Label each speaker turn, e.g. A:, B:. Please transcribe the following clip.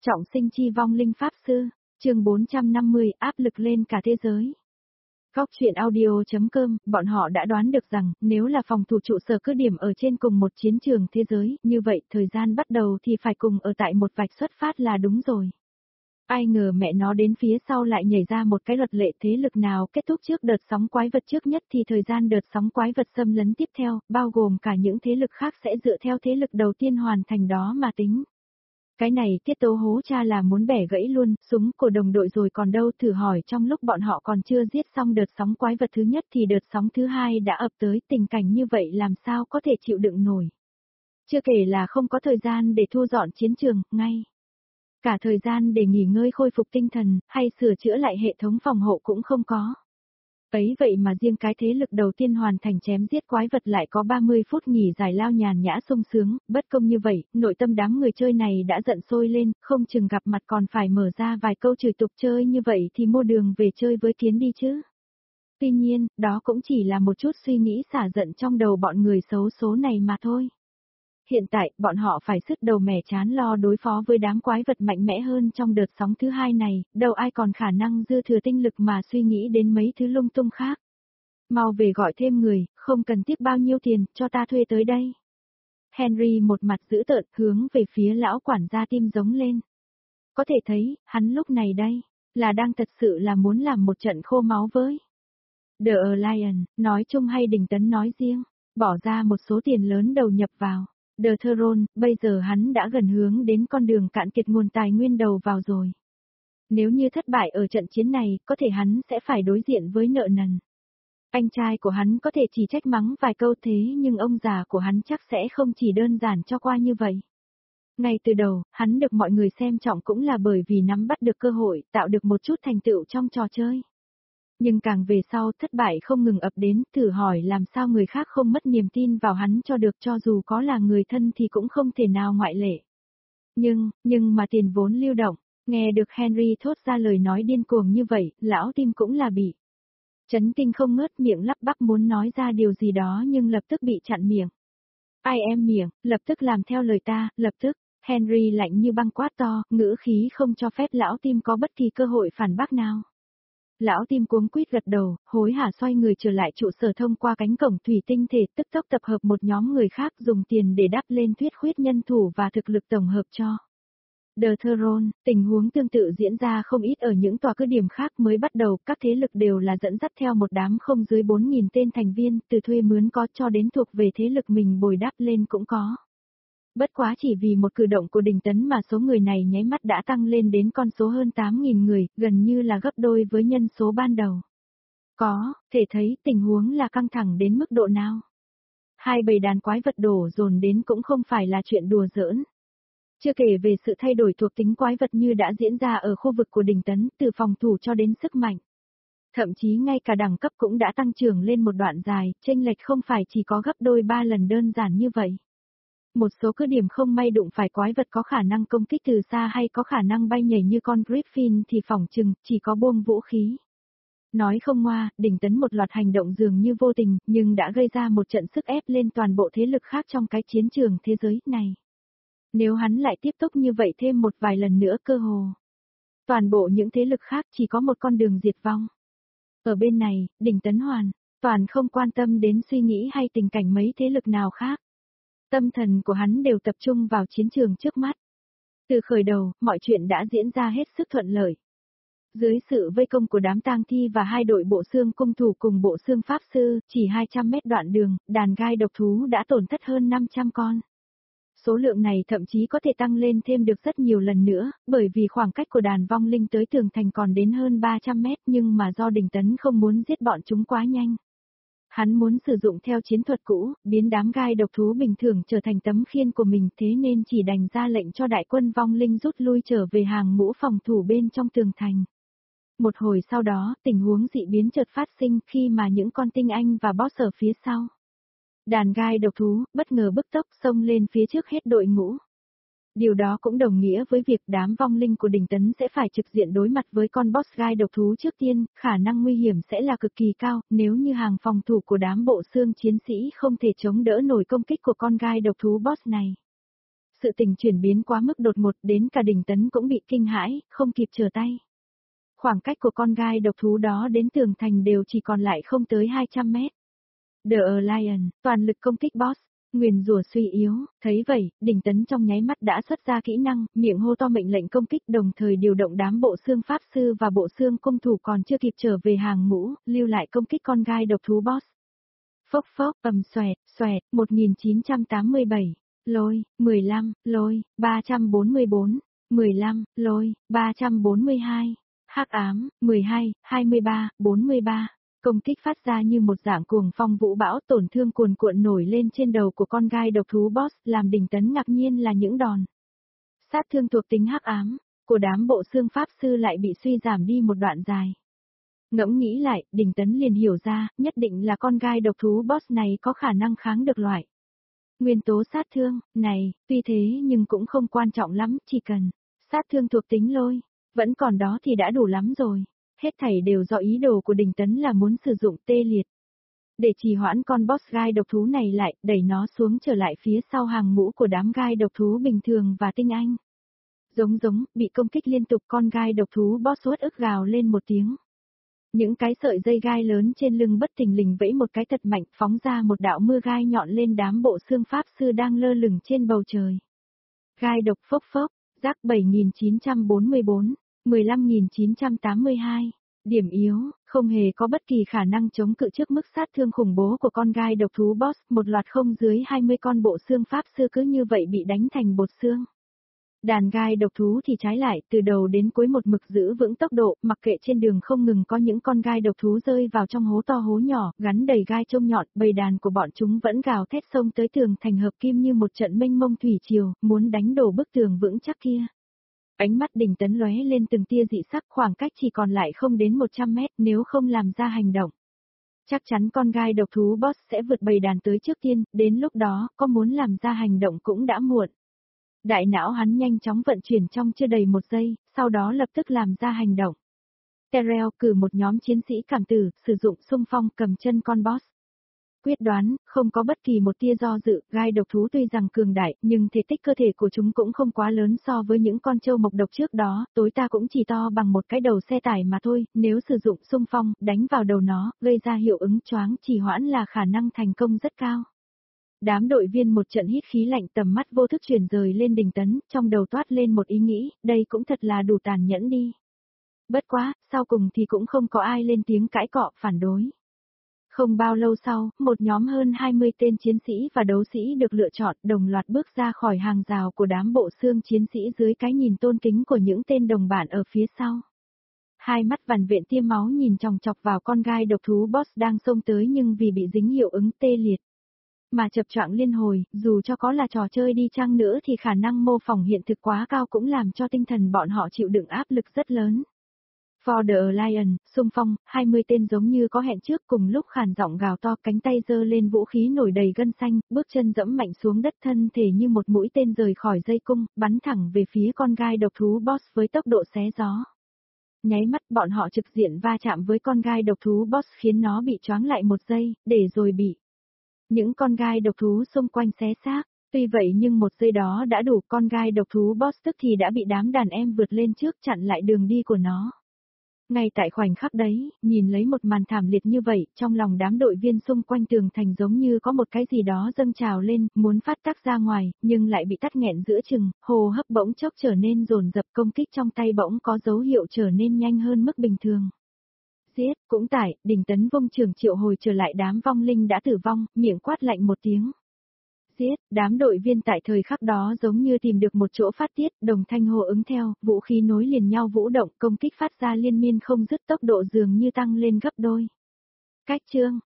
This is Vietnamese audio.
A: Trọng sinh chi vong linh pháp sư, chương 450 áp lực lên cả thế giới. Góc truyện audio.com, bọn họ đã đoán được rằng, nếu là phòng thủ trụ sở cứ điểm ở trên cùng một chiến trường thế giới, như vậy thời gian bắt đầu thì phải cùng ở tại một vạch xuất phát là đúng rồi. Ai ngờ mẹ nó đến phía sau lại nhảy ra một cái luật lệ thế lực nào kết thúc trước đợt sóng quái vật trước nhất thì thời gian đợt sóng quái vật xâm lấn tiếp theo, bao gồm cả những thế lực khác sẽ dựa theo thế lực đầu tiên hoàn thành đó mà tính. Cái này tiết tấu hố cha là muốn bẻ gãy luôn, súng của đồng đội rồi còn đâu, thử hỏi trong lúc bọn họ còn chưa giết xong đợt sóng quái vật thứ nhất thì đợt sóng thứ hai đã ập tới, tình cảnh như vậy làm sao có thể chịu đựng nổi. Chưa kể là không có thời gian để thu dọn chiến trường, ngay cả thời gian để nghỉ ngơi khôi phục tinh thần, hay sửa chữa lại hệ thống phòng hộ cũng không có. Ấy vậy mà riêng cái thế lực đầu tiên hoàn thành chém giết quái vật lại có 30 phút nghỉ giải lao nhàn nhã sung sướng, bất công như vậy, nội tâm đám người chơi này đã giận sôi lên, không chừng gặp mặt còn phải mở ra vài câu chửi tục chơi như vậy thì mua đường về chơi với Tiến đi chứ. Tuy nhiên, đó cũng chỉ là một chút suy nghĩ xả giận trong đầu bọn người xấu số này mà thôi. Hiện tại, bọn họ phải sứt đầu mẻ chán lo đối phó với đám quái vật mạnh mẽ hơn trong đợt sóng thứ hai này, đâu ai còn khả năng dư thừa tinh lực mà suy nghĩ đến mấy thứ lung tung khác. Mau về gọi thêm người, không cần tiếp bao nhiêu tiền, cho ta thuê tới đây. Henry một mặt dữ tợn hướng về phía lão quản gia tim giống lên. Có thể thấy, hắn lúc này đây, là đang thật sự là muốn làm một trận khô máu với The Alliance, nói chung hay Đình Tấn nói riêng, bỏ ra một số tiền lớn đầu nhập vào. The Throne, bây giờ hắn đã gần hướng đến con đường cạn kiệt nguồn tài nguyên đầu vào rồi. Nếu như thất bại ở trận chiến này, có thể hắn sẽ phải đối diện với nợ nần. Anh trai của hắn có thể chỉ trách mắng vài câu thế nhưng ông già của hắn chắc sẽ không chỉ đơn giản cho qua như vậy. Ngay từ đầu, hắn được mọi người xem trọng cũng là bởi vì nắm bắt được cơ hội, tạo được một chút thành tựu trong trò chơi. Nhưng càng về sau thất bại không ngừng ập đến, thử hỏi làm sao người khác không mất niềm tin vào hắn cho được, cho dù có là người thân thì cũng không thể nào ngoại lệ. Nhưng mà tiền vốn lưu động, nghe được Henry thốt ra lời nói điên cuồng như vậy, lão tim cũng là bị chấn kinh không ngớt, miệng lắp bắp muốn nói ra điều gì đó nhưng lập tức bị chặn miệng. Ai em miệng, lập tức làm theo lời ta, lập tức, Henry lạnh như băng quát to, ngữ khí không cho phép lão tim có bất kỳ cơ hội phản bác nào. Lão tim cuống quýt gật đầu, hối hả xoay người trở lại trụ sở thông qua cánh cổng thủy tinh thể, tức tốc tập hợp một nhóm người khác dùng tiền để đắp lên thuyết khuyết nhân thủ và thực lực tổng hợp cho The Throne. Tình huống tương tự diễn ra không ít ở những tòa cứ điểm khác, mới bắt đầu, các thế lực đều là dẫn dắt theo một đám không dưới 4.000 tên thành viên, từ thuê mướn có cho đến thuộc về thế lực mình bồi đắp lên cũng có. Bất quá chỉ vì một cử động của Đình Tấn mà số người này nháy mắt đã tăng lên đến con số hơn 8.000 người, gần như là gấp đôi với nhân số ban đầu. Có thể thấy tình huống là căng thẳng đến mức độ nào. Hai bầy đàn quái vật đổ dồn đến cũng không phải là chuyện đùa giỡn. Chưa kể về sự thay đổi thuộc tính quái vật như đã diễn ra ở khu vực của Đình Tấn, từ phòng thủ cho đến sức mạnh. Thậm chí ngay cả đẳng cấp cũng đã tăng trưởng lên một đoạn dài, chênh lệch không phải chỉ có gấp đôi 3 lần đơn giản như vậy. Một số cứ điểm không may đụng phải quái vật có khả năng công kích từ xa hay có khả năng bay nhảy như con Griffin thì phỏng chừng chỉ có buông vũ khí. Nói không ngoa, Đình Tấn một loạt hành động dường như vô tình, nhưng đã gây ra một trận sức ép lên toàn bộ thế lực khác trong cái chiến trường thế giới này. Nếu hắn lại tiếp tục như vậy thêm một vài lần nữa cơ hồ, toàn bộ những thế lực khác chỉ có một con đường diệt vong. Ở bên này, Đình Tấn hoàn toàn không quan tâm đến suy nghĩ hay tình cảnh mấy thế lực nào khác. Tâm thần của hắn đều tập trung vào chiến trường trước mắt. Từ khởi đầu, mọi chuyện đã diễn ra hết sức thuận lợi. Dưới sự vây công của đám tang thi và hai đội bộ xương cung thủ cùng bộ xương pháp sư, chỉ 200 mét đoạn đường, đàn gai độc thú đã tổn thất hơn 500 con. Số lượng này thậm chí có thể tăng lên thêm được rất nhiều lần nữa, bởi vì khoảng cách của đàn vong linh tới tường thành còn đến hơn 300 mét, nhưng mà do Đình Tấn không muốn giết bọn chúng quá nhanh. Hắn muốn sử dụng theo chiến thuật cũ, biến đám gai độc thú bình thường trở thành tấm khiên của mình, thế nên chỉ đành ra lệnh cho đại quân vong linh rút lui trở về hàng ngũ phòng thủ bên trong tường thành. Một hồi sau đó, tình huống dị biến chợt phát sinh khi mà những con tinh anh và boss ở phía sau. Đàn gai độc thú, bất ngờ bức tốc xông lên phía trước hết đội ngũ. Điều đó cũng đồng nghĩa với việc đám vong linh của Đình Tấn sẽ phải trực diện đối mặt với con boss gai độc thú trước tiên, khả năng nguy hiểm sẽ là cực kỳ cao, nếu như hàng phòng thủ của đám bộ xương chiến sĩ không thể chống đỡ nổi công kích của con gai độc thú boss này. Sự tình chuyển biến quá mức đột ngột đến cả Đình Tấn cũng bị kinh hãi, không kịp trở tay. Khoảng cách của con gai độc thú đó đến tường thành đều chỉ còn lại không tới 200 mét. The Lion, toàn lực công kích boss, nguyền rủa suy yếu, thấy vậy, Đình Tấn trong nháy mắt đã xuất ra kỹ năng, miệng hô to mệnh lệnh công kích đồng thời điều động đám bộ xương pháp sư và bộ xương cung thủ còn chưa kịp trở về hàng ngũ, lưu lại công kích con gai độc thú boss. Phốc phốc, xoẹt, 1987, lôi, 15, lôi, 344, 15, lôi, 342, hắc ám, 12, 23, 43. Công kích phát ra như một dạng cuồng phong vũ bão tổn thương cuồn cuộn nổi lên trên đầu của con gai độc thú boss làm Đình Tấn ngạc nhiên là những đòn. Sát thương thuộc tính hắc ám, của đám bộ xương pháp sư lại bị suy giảm đi một đoạn dài. Ngẫm nghĩ lại, Đình Tấn liền hiểu ra, nhất định là con gai độc thú boss này có khả năng kháng được loại. Nguyên tố sát thương, này, tuy thế nhưng cũng không quan trọng lắm, chỉ cần sát thương thuộc tính lôi, vẫn còn đó thì đã đủ lắm rồi. Hết thảy đều do ý đồ của Đình Tấn là muốn sử dụng tê liệt. Để trì hoãn con boss gai độc thú này lại, đẩy nó xuống trở lại phía sau hàng ngũ của đám gai độc thú bình thường và tinh anh. Giống, bị công kích liên tục con gai độc thú boss uất ức gào lên một tiếng. Những cái sợi dây gai lớn trên lưng bất thình lình vẫy một cái thật mạnh phóng ra một đạo mưa gai nhọn lên đám bộ xương pháp sư đang lơ lửng trên bầu trời. Gai độc phốc phốc, rác 7944, 15982. Điểm yếu, không hề có bất kỳ khả năng chống cự trước mức sát thương khủng bố của con gai độc thú boss, một loạt không dưới 20 con bộ xương pháp sư cứ như vậy bị đánh thành bột xương. Đàn gai độc thú thì trái lại, từ đầu đến cuối một mực giữ vững tốc độ, mặc kệ trên đường không ngừng có những con gai độc thú rơi vào trong hố to hố nhỏ, gắn đầy gai trông nhọn, bầy đàn của bọn chúng vẫn gào thét xông tới tường thành hợp kim như một trận mênh mông thủy triều, muốn đánh đổ bức tường vững chắc kia. Ánh mắt Đình Tấn lóe lên từng tia dị sắc, khoảng cách chỉ còn lại không đến 100 mét, nếu không làm ra hành động. Chắc chắn con gai độc thú boss sẽ vượt bầy đàn tới trước tiên, đến lúc đó, có muốn làm ra hành động cũng đã muộn. Đại não hắn nhanh chóng vận chuyển trong chưa đầy một giây, sau đó lập tức làm ra hành động. Terrell cử một nhóm chiến sĩ cảm tử, sử dụng xung phong cầm chân con boss. Quyết đoán, không có bất kỳ một tia do dự, gai độc thú tuy rằng cường đại, nhưng thể tích cơ thể của chúng cũng không quá lớn so với những con trâu mộc độc trước đó, tối đa cũng chỉ to bằng một cái đầu xe tải mà thôi, nếu sử dụng xung phong, đánh vào đầu nó, gây ra hiệu ứng choáng trì hoãn là khả năng thành công rất cao. Đám đội viên một trận hít khí lạnh, tầm mắt vô thức chuyển rời lên Đình Tấn, trong đầu toát lên một ý nghĩ, đây cũng thật là đủ tàn nhẫn đi. Bất quá, sau cùng thì cũng không có ai lên tiếng cãi cọ phản đối. Không bao lâu sau, một nhóm hơn 20 tên chiến sĩ và đấu sĩ được lựa chọn đồng loạt bước ra khỏi hàng rào của đám bộ xương chiến sĩ dưới cái nhìn tôn kính của những tên đồng bạn ở phía sau. Hai mắt vằn vện tia máu nhìn chòng chọc vào con gai độc thú boss đang xông tới nhưng vì bị dính hiệu ứng tê liệt mà chập choạng liên hồi, dù cho có là trò chơi đi chăng nữa thì khả năng mô phỏng hiện thực quá cao cũng làm cho tinh thần bọn họ chịu đựng áp lực rất lớn. For the Lion, xung phong, 20 tên giống như có hẹn trước cùng lúc khàn giọng gào to, cánh tay giơ lên vũ khí nổi đầy gân xanh, bước chân dẫm mạnh xuống đất, thân thể như một mũi tên rời khỏi dây cung, bắn thẳng về phía con gai độc thú boss với tốc độ xé gió. Nháy mắt bọn họ trực diện va chạm với con gai độc thú boss khiến nó bị choáng lại một giây, để rồi bị những con gai độc thú xung quanh xé xác. Tuy vậy nhưng một giây đó đã đủ, con gai độc thú boss tức thì đã bị đám đàn em vượt lên trước chặn lại đường đi của nó. Ngay tại khoảnh khắc đấy, nhìn lấy một màn thảm liệt như vậy, trong lòng đám đội viên xung quanh tường thành giống như có một cái gì đó dâng trào lên, muốn phát tác ra ngoài, nhưng lại bị tắc nghẹn giữa chừng, hô hấp bỗng chốc trở nên dồn dập, công kích trong tay bỗng có dấu hiệu trở nên nhanh hơn mức bình thường. Giết, cũng tại, Đình Tấn vung trường triệu hồi trở lại đám vong linh đã tử vong, miệng quát lạnh một tiếng. Giết, đám đội viên tại thời khắc đó giống như tìm được một chỗ phát tiết, đồng thanh hô ứng theo, vũ khí nối liền nhau vũ động, công kích phát ra liên miên không dứt, tốc độ dường như tăng lên gấp đôi. Cách chương,